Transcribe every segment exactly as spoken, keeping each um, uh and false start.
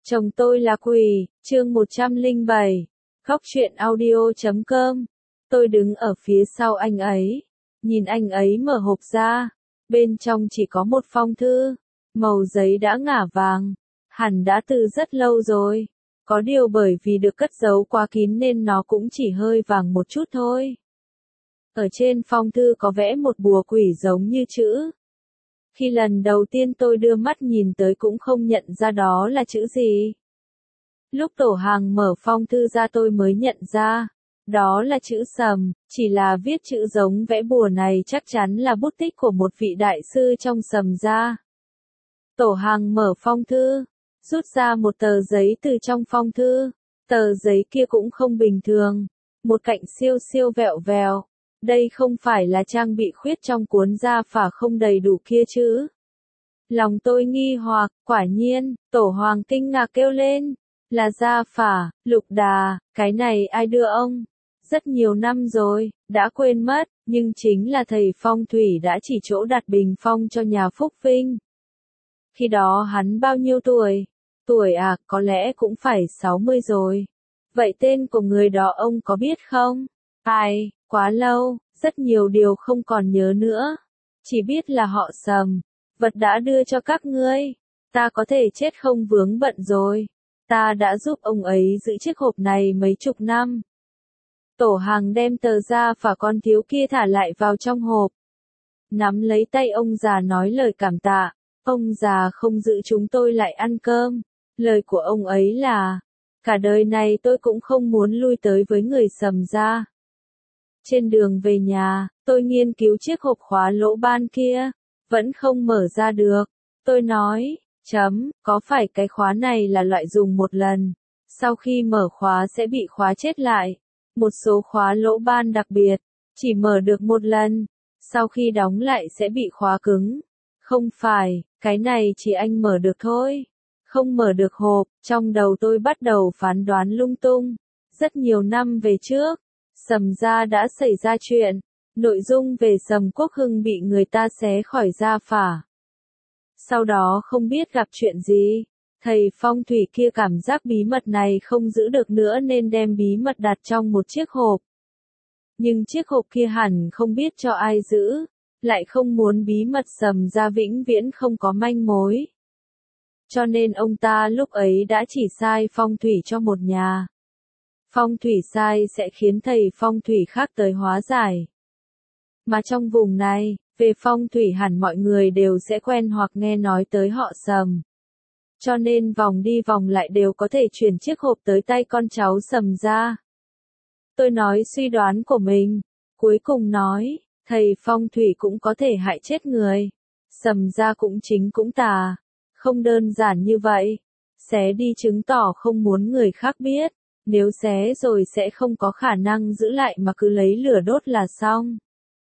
Chồng tôi là quỷ, chương một trăm lẻ bảy, khóc chuyện audio chấm com. Tôi đứng ở phía sau anh ấy, nhìn anh ấy mở hộp ra, bên trong chỉ có một phong thư, màu giấy đã ngả vàng, hẳn đã từ rất lâu rồi, có điều bởi vì được cất giấu quá kín nên nó cũng chỉ hơi vàng một chút thôi. Ở trên phong thư có vẽ một bùa quỷ giống như chữ. Khi lần đầu tiên tôi đưa mắt nhìn tới cũng không nhận ra đó là chữ gì. Lúc Tổ Hàng mở phong thư ra tôi mới nhận ra, đó là chữ Sầm, chỉ là viết chữ giống vẽ bùa này chắc chắn là bút tích của một vị đại sư trong Sầm gia. Tổ Hàng mở phong thư, rút ra một tờ giấy từ trong phong thư, tờ giấy kia cũng không bình thường, một cạnh siêu siêu vẹo vẹo. Đây không phải là trang bị khuyết trong cuốn gia phả không đầy đủ kia chứ. Lòng tôi nghi hoặc, quả nhiên, Tổ Hoàng kinh ngạc kêu lên, là gia phả, Lục Đà, cái này ai đưa ông? Rất nhiều năm rồi, đã quên mất, nhưng chính là thầy phong thủy đã chỉ chỗ đặt bình phong cho nhà Phúc Vinh. Khi đó hắn bao nhiêu tuổi? Tuổi à, có lẽ cũng phải sáu mươi rồi. Vậy tên của người đó ông có biết không? Ai? Quá lâu, rất nhiều điều không còn nhớ nữa. Chỉ biết là họ Sầm, vật đã đưa cho các ngươi. Ta có thể chết không vướng bận rồi. Ta đã giúp ông ấy giữ chiếc hộp này mấy chục năm. Tổ Hàng đem tờ ra và con thiếu kia thả lại vào trong hộp. Nắm lấy tay ông già nói lời cảm tạ. Ông già không giữ chúng tôi lại ăn cơm. Lời của ông ấy là, cả đời này tôi cũng không muốn lui tới với người Sầm gia. Trên đường về nhà, tôi nghiên cứu chiếc hộp khóa lỗ ban kia, vẫn không mở ra được. Tôi nói, chấm, có phải cái khóa này là loại dùng một lần, sau khi mở khóa sẽ bị khóa chết lại. Một số khóa lỗ ban đặc biệt, chỉ mở được một lần, sau khi đóng lại sẽ bị khóa cứng. Không phải, cái này chỉ anh mở được thôi. Không mở được hộp, trong đầu tôi bắt đầu phán đoán lung tung. Rất nhiều năm về trước, Sầm gia đã xảy ra chuyện, nội dung về Sầm Quốc Hưng bị người ta xé khỏi gia phả. Sau đó không biết gặp chuyện gì, thầy phong thủy kia cảm giác bí mật này không giữ được nữa nên đem bí mật đặt trong một chiếc hộp. Nhưng chiếc hộp kia hẳn không biết cho ai giữ, lại không muốn bí mật Sầm gia vĩnh viễn không có manh mối. Cho nên ông ta lúc ấy đã chỉ sai phong thủy cho một nhà. Phong thủy sai sẽ khiến thầy phong thủy khác tới hóa giải. Mà trong vùng này, về phong thủy hẳn mọi người đều sẽ quen hoặc nghe nói tới họ Sầm. Cho nên vòng đi vòng lại đều có thể chuyển chiếc hộp tới tay con cháu Sầm gia. Tôi nói suy đoán của mình, cuối cùng nói, thầy phong thủy cũng có thể hại chết người. Sầm gia cũng chính cũng tà. Không đơn giản như vậy. Xé đi chứng tỏ không muốn người khác biết. Nếu xé rồi sẽ không có khả năng giữ lại mà cứ lấy lửa đốt là xong.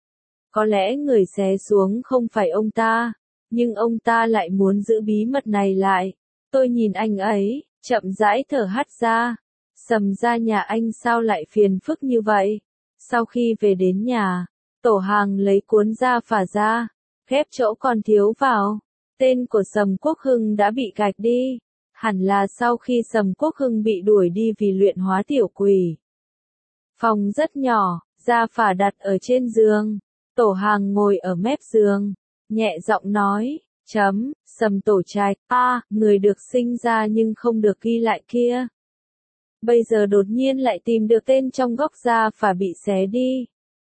Có lẽ người xé xuống không phải ông ta, nhưng ông ta lại muốn giữ bí mật này lại. Tôi nhìn anh ấy, chậm rãi thở hắt ra. Sầm gia nhà anh sao lại phiền phức như vậy? Sau khi về đến nhà, Tổ Hàng lấy cuốn gia phả ra, ghép chỗ còn thiếu vào. Tên của Sầm Quốc Hưng đã bị gạch đi. Hẳn là sau khi Sầm Quốc Hưng bị đuổi đi vì luyện hóa tiểu quỷ. Phòng rất nhỏ, gia phả đặt ở trên giường. Tổ Hàng ngồi ở mép giường, nhẹ giọng nói, chấm, Sầm Tổ Trạch, a, à, người được sinh ra nhưng không được ghi lại kia. Bây giờ đột nhiên lại tìm được tên trong góc gia phả bị xé đi.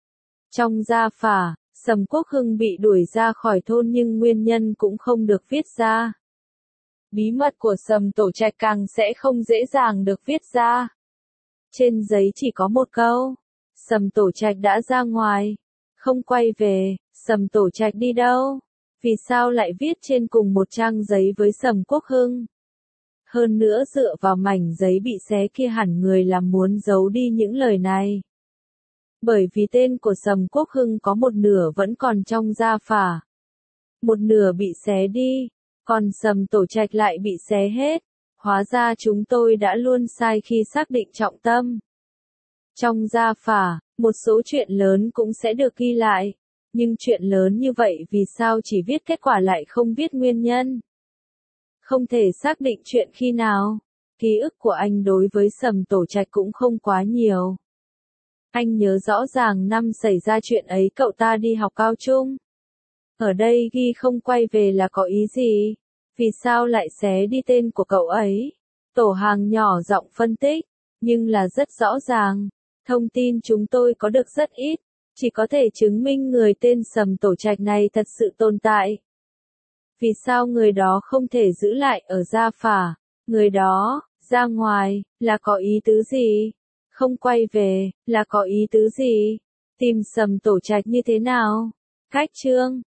Trong gia phả, Sầm Quốc Hưng bị đuổi ra khỏi thôn nhưng nguyên nhân cũng không được viết ra. Bí mật của Sầm Tổ Trạch càng sẽ không dễ dàng được viết ra. Trên giấy chỉ có một câu, Sầm Tổ Trạch đã ra ngoài, không quay về. Sầm Tổ Trạch đi đâu? Vì sao lại viết trên cùng một trang giấy với Sầm Quốc Hưng? Hơn nữa dựa vào mảnh giấy bị xé kia hẳn người làm muốn giấu đi những lời này. Bởi vì tên của Sầm Quốc Hưng có một nửa vẫn còn trong gia phả. Một nửa bị xé đi, còn Sầm Tổ Trạch lại bị xé hết. Hóa ra chúng tôi đã luôn sai khi xác định trọng tâm. Trong gia phả, một số chuyện lớn cũng sẽ được ghi lại. Nhưng chuyện lớn như vậy vì sao chỉ viết kết quả lại không viết nguyên nhân? không thể xác định chuyện khi nào. Ký ức của anh đối với Sầm Tổ Trạch cũng không quá nhiều. Anh nhớ rõ ràng năm xảy ra chuyện ấy cậu ta đi học cao trung. Ở đây ghi không quay về là có ý gì? Vì sao lại xé đi tên của cậu ấy? Tổ Hàng nhỏ giọng phân tích, nhưng là rất rõ ràng. Thông tin chúng tôi có được rất ít, chỉ có thể chứng minh người tên Sầm Tổ Trạch này thật sự tồn tại. Vì sao người đó không thể giữ lại ở Gia Phả? Người đó, ra ngoài, là có ý tứ gì? Không quay về, là có ý tứ gì? Tìm Sầm Tổ Trạch như thế nào? Khách chương